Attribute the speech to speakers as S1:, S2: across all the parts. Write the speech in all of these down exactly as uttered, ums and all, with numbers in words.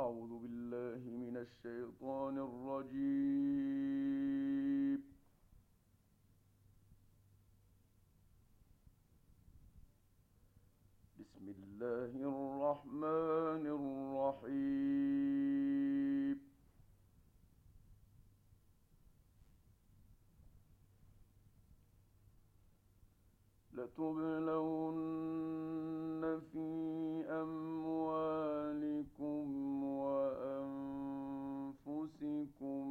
S1: أعوذ بالله من الشيطان الرجيم. بسم الله الرحمن الرحيم. لتبلون في أموالكم وأنفسكم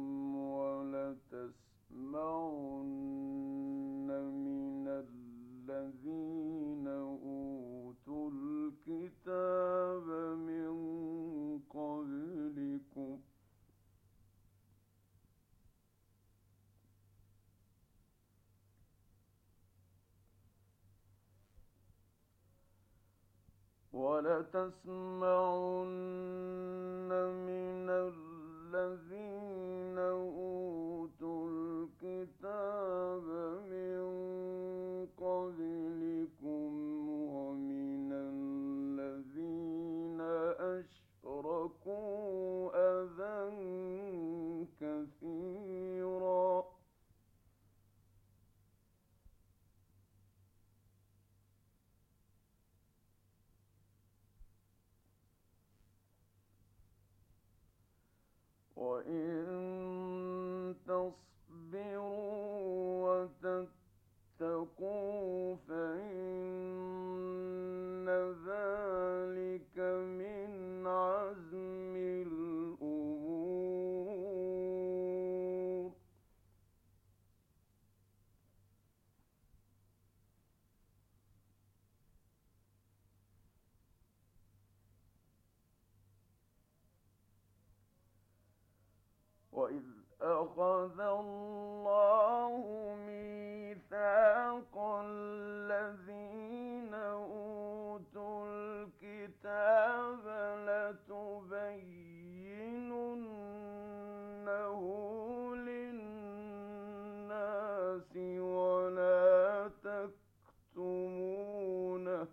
S1: ولتسمعن من الذين أوتوا الكتاب من قبلكم ولتسمعن من الذين أوتوا الكتاب من قبلكم ومن الذين أشركوا أذى كثيرا وإن تصبروا وتتقوا فإن ذلك من عزم الأمور. وإذ أخذ الله ميثاق الذين أوتوا الكتاب لتبيننه للناس ولا تكتمونه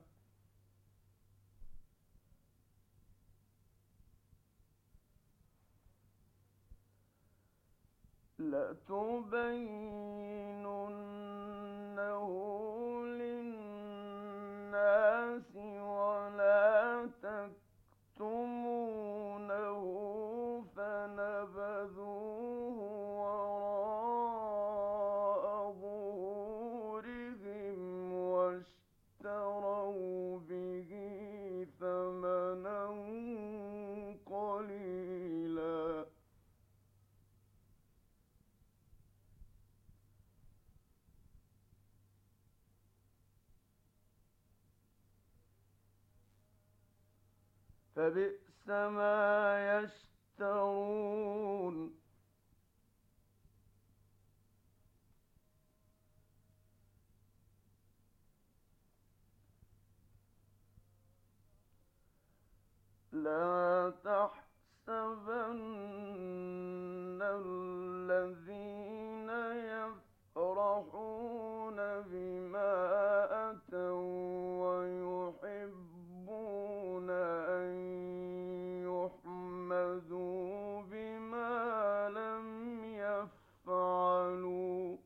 S1: لتبيننه للناس ولا تكتمونه فنبذوه وراء ظهورهم واشتروا به ثمنا قليلا فبئس ما يشترون. لا تحسبن الذين يفرحون بما أتوا ويحبون أن يحمدوا بما لم يفعلوا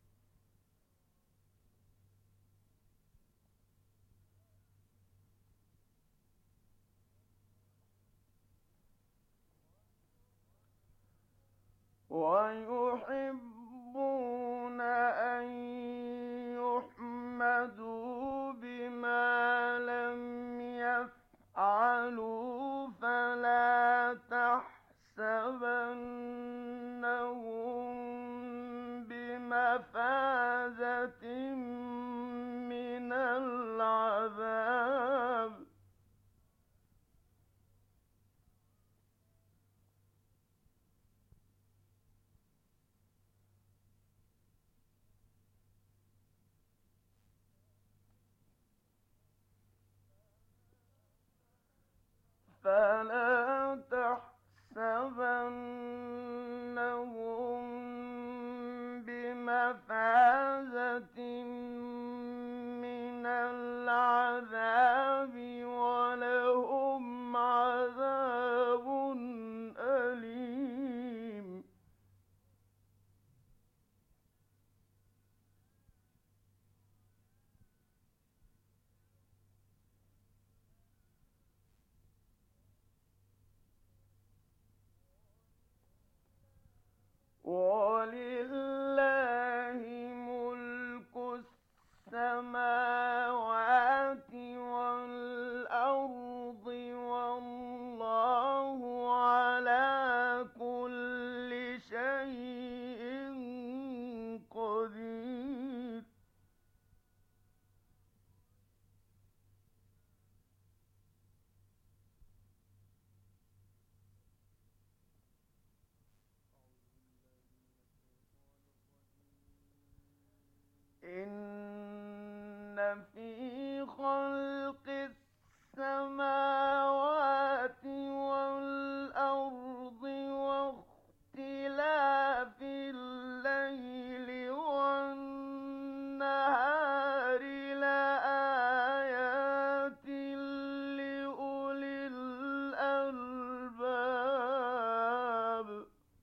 S1: ويحبون أن يحمدوا بما لم يفعلوا فلا تحسبنهم بمفازة من العذاب فلا تحسبنهم بمفازة من العذاب ولهم عذاب في خلق السماوات والأرض واختلاف الليل والنهار لآيات لأولي الألباب.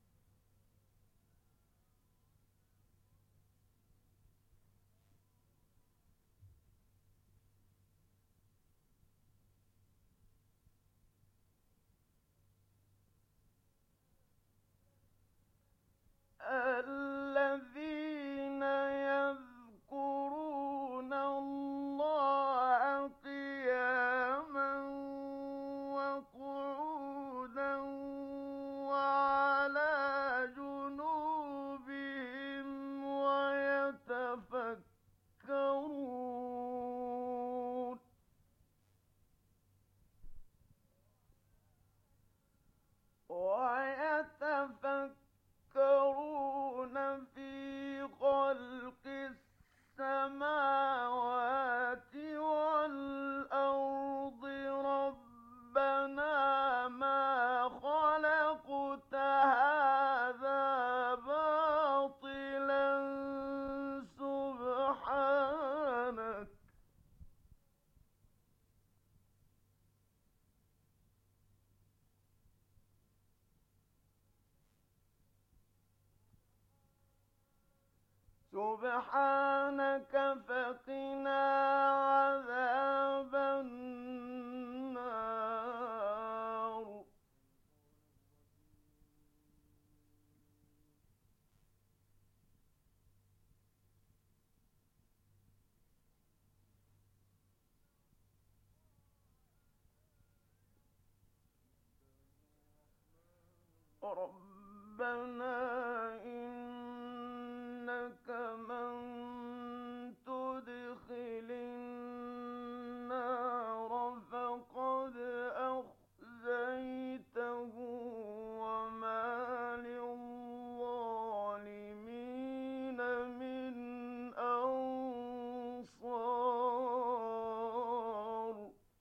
S1: الذين يذكرون الله قياما وقعودا وعلى جنوبهم ويتفكرون ويتفكرون في خلق السماوات والأرض ربنا ما خلقت هذا باطلا سبحانك سبحانك فقنا عذاب النار. ربنا إنك من تدخل النار فقد أخزيته وما للظالمين من أنصار.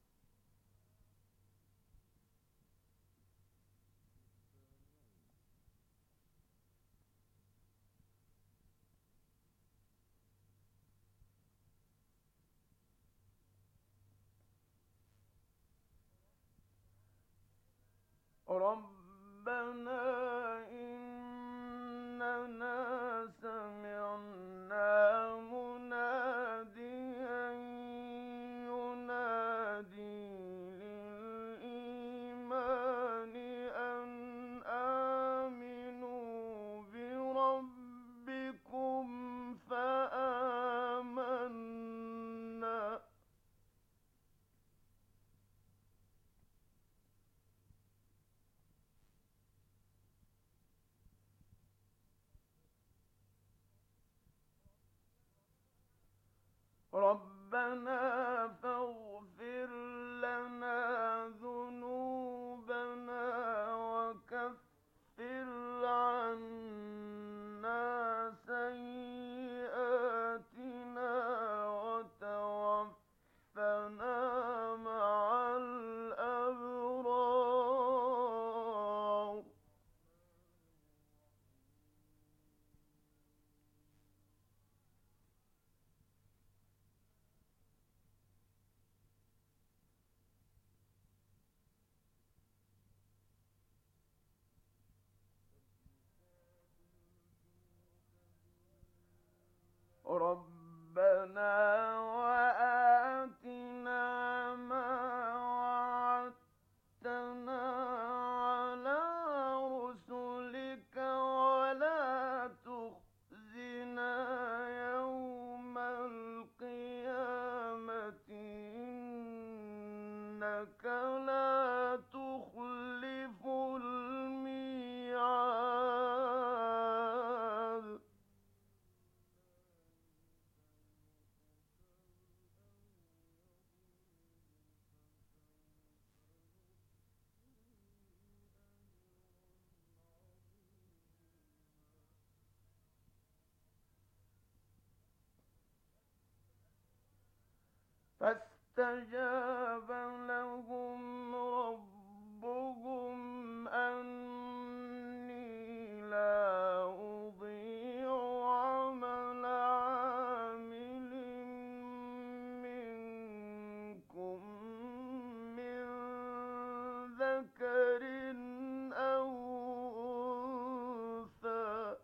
S1: ربنا إننا سمعنا مناديا ينادي للإيمان أن آمنوا بربكم فآمنا. ربنا فاغفر لنا ذنوبنا وكفر عنا سيئاتنا وتوفنا مع الأبرار. ربنا وآتنا ما وعدتنا على رسلك ولا تخزنا يوم القيامة إنك لا تخلف الميعاد. فاستجاب لهم ربهم أني لا أضيع عمل عامل منكم من ذكر أو أنثى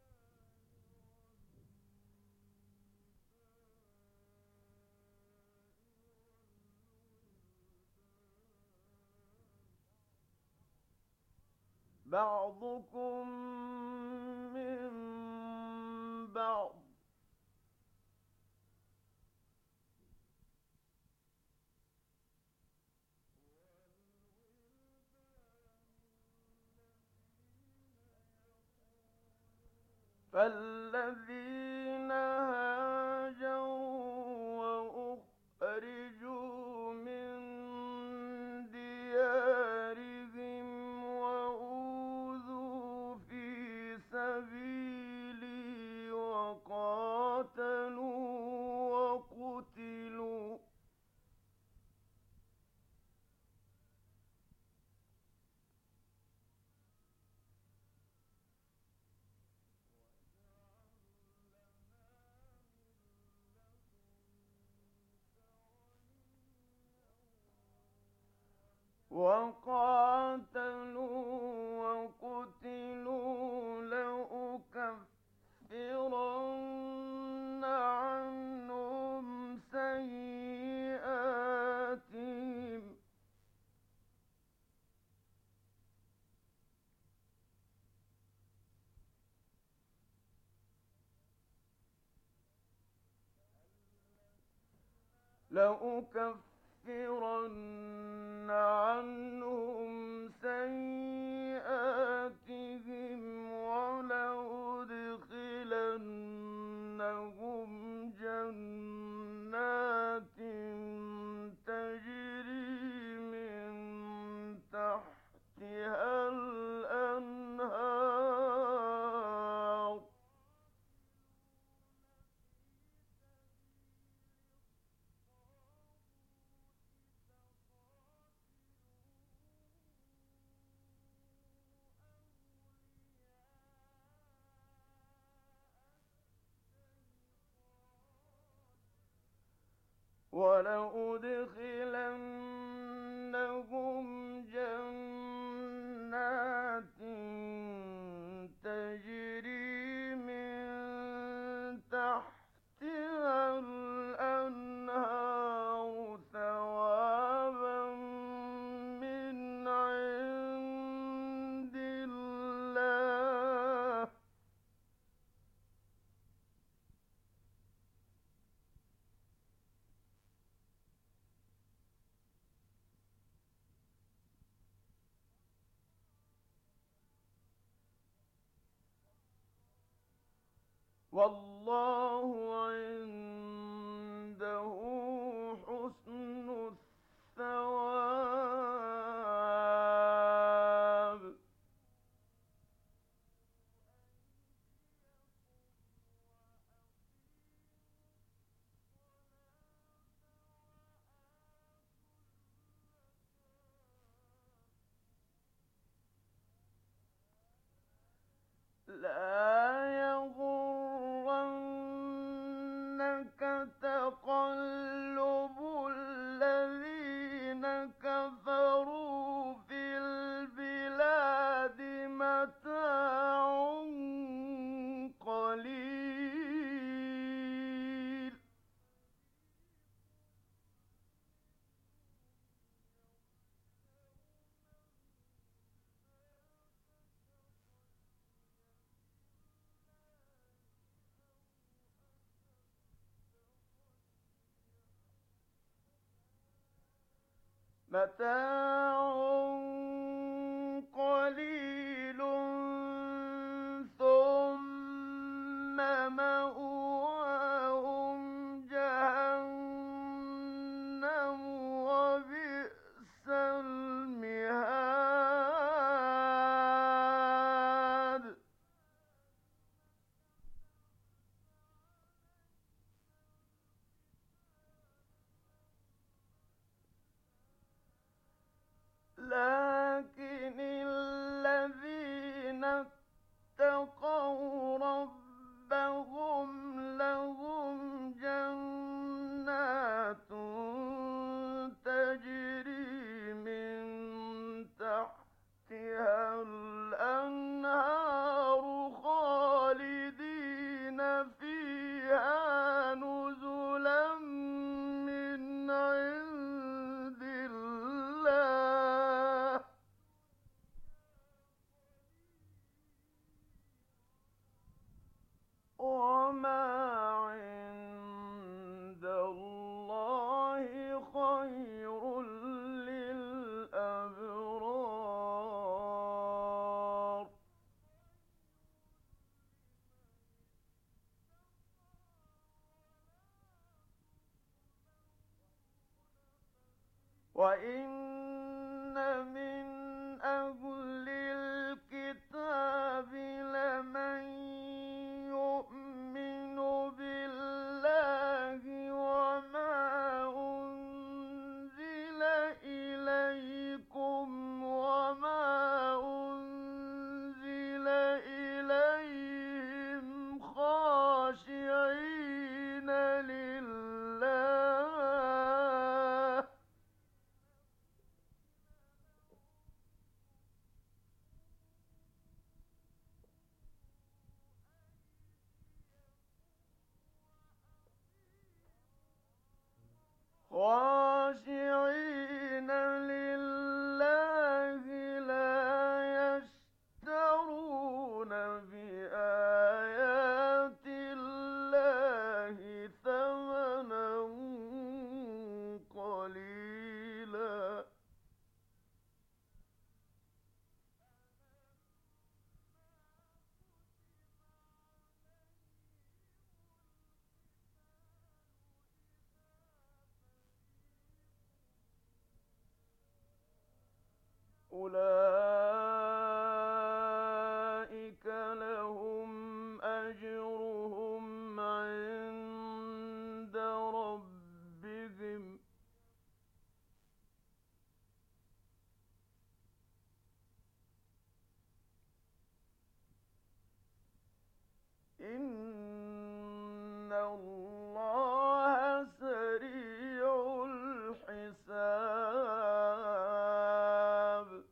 S1: بعضكم من بعض فالذين هاجروا وأخرجوا من ديارهم وأوذوا في سبيلي وقاتلوا وقتلوا وقاتلوا وقتلوا لأكفرن عنهم سيئاتهم لأكفرن عنهم سيئاتهم ولأدخلنهم جنات تجري من تحتها الأنهار ولأدخلنهم جنات تجري من تحتها الأنهار ثوابا من عند الله والله عنده حسن الثواب لا يغرنك تقلب الذين كفروا في البلاد متاع قليل متاع قليل ثم مأواهم جهنم وبئس المهاد وَإِنَّ مِنْ أَهْلِ الْكِتَابِ لَمَن يُؤْمِنُ بِاللَّهِ وَمَا أُنزِلَ إِلَيْكُمْ وَمَا أُنزِلَ إِلَيْهِمْ خَاشِعِينَ لِلَّهِ خاشعين لله لا يشترون بآيات الله ثمنا قليلا أولئك لهم أجرهم عند ربهم إن الله سريع الحساب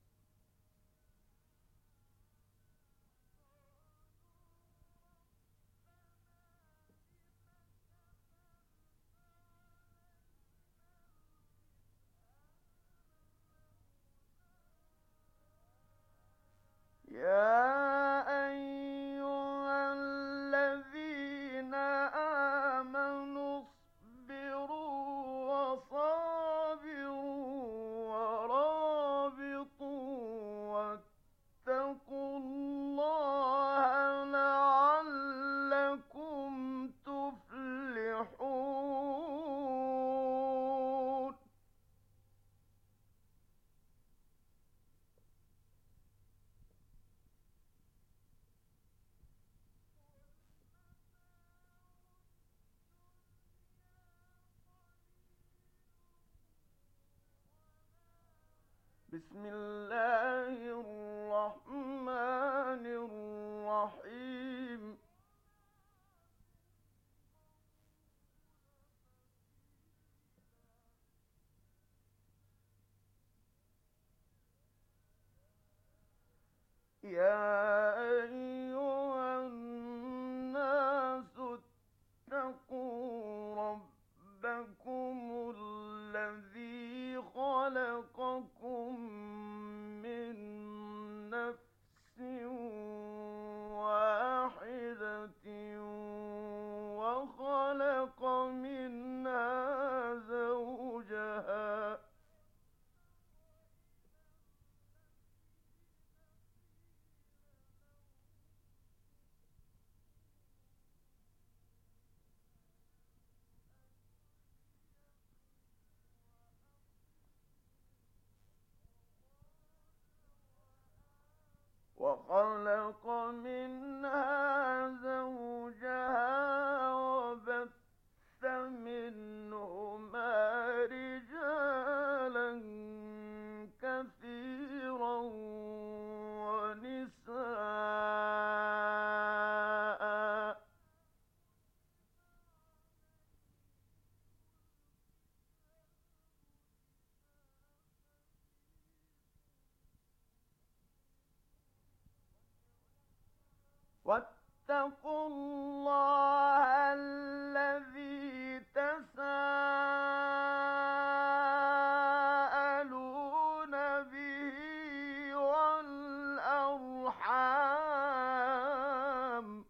S1: يا أيها الذين آمنوا اصبروا وصابروا ورابطوا واتقوا الله لعلكم تفلحون بسم الله الرحمن الرحيم يا أيها الناس اتقوا ربكم الذي خلقكم من نفس واحدة وخلق منها زوجها وخلق منها زوجها وبث منهما رجالا كثيرا ونساء واتقوا الله الذي تساءلون به والأرحام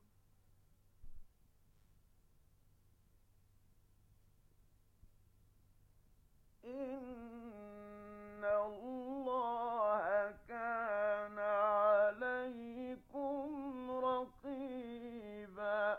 S1: إن الله كان عليكم رقيبا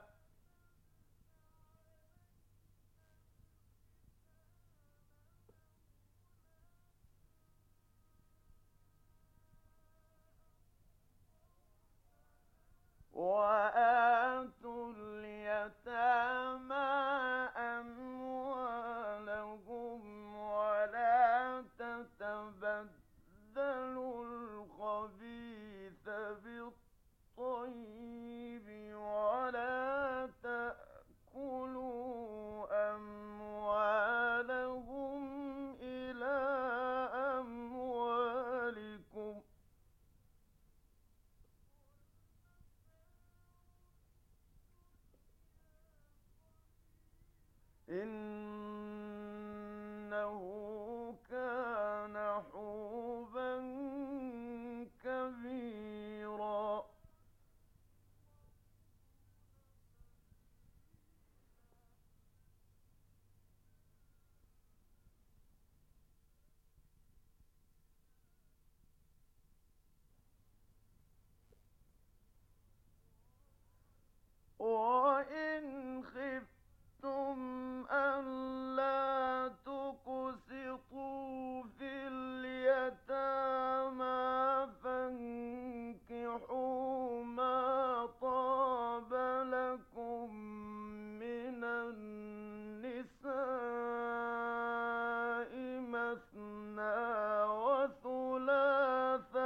S1: وثلاث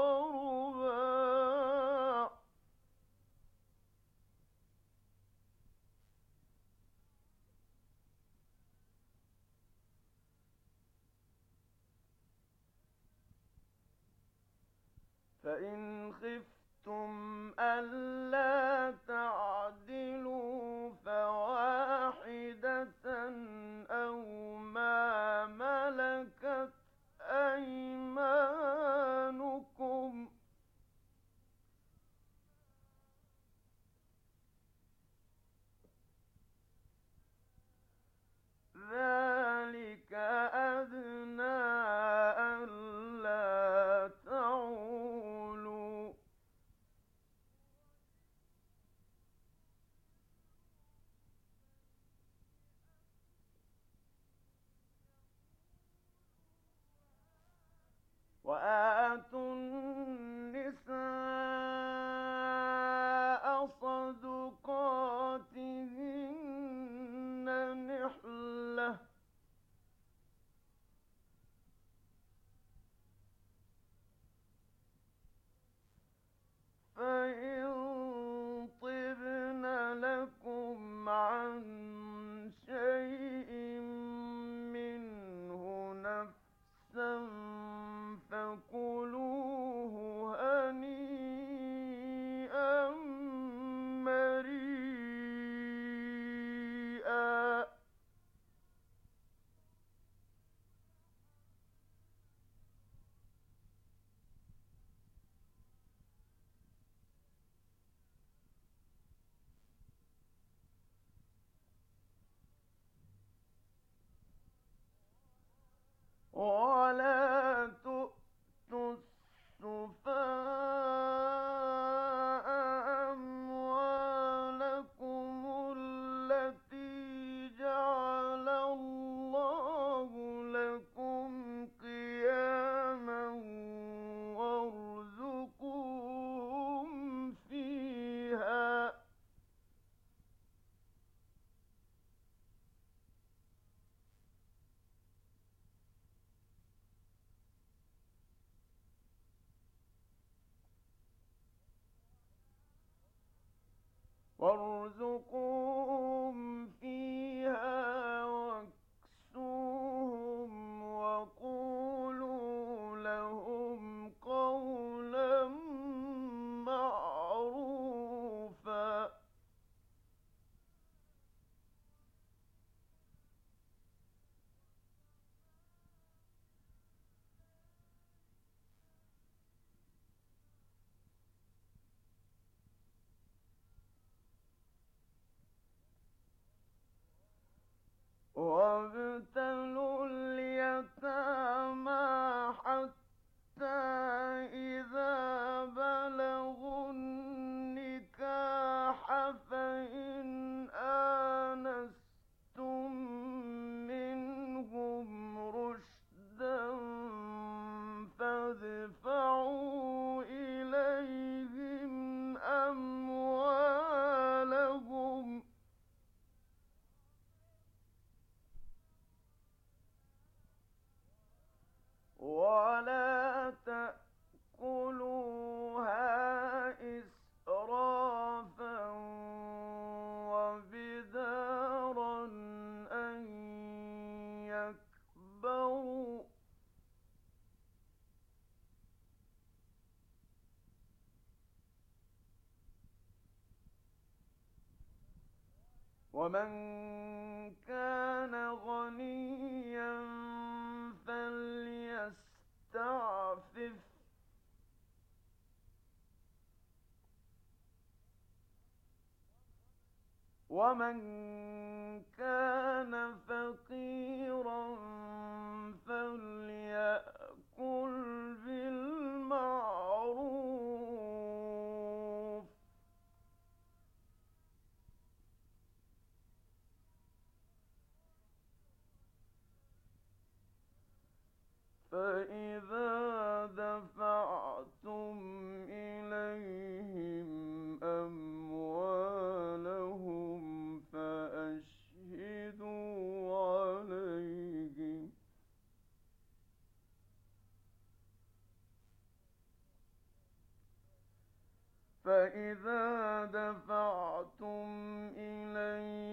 S1: ورباع. فإن خفتم ألا تعدلوا فواحدة أو ما ملكت أيمانكم ذلك أدنى ألا تعولوا. وآتوا النساء صدقاتهن نحلة فإن طبن لكم عن شيء منه نفسا فكلوه هنيئا مريئا. ولا تؤتوا السفهاء أموالكم التي جعل الله لكم قياما وارزقوهم فيها وارزقوهم فيها واكسوهم وقولوا لهم قولا معروفا. وابتلوا اليتامى حتى إذا بلغوا النكاح فإن آنستم منهم رشدا فادفعوا إليهم أموالهم ولا تأكلوها إسرافا وبدارا أن يكبروا ومن كان غنيا فليستعفف ومن كان فقيرا فليأكل بالمعروف فإذا دفعتم إليهم أموالهم فأشهدوا عليهم فإذا دفعتم إليهم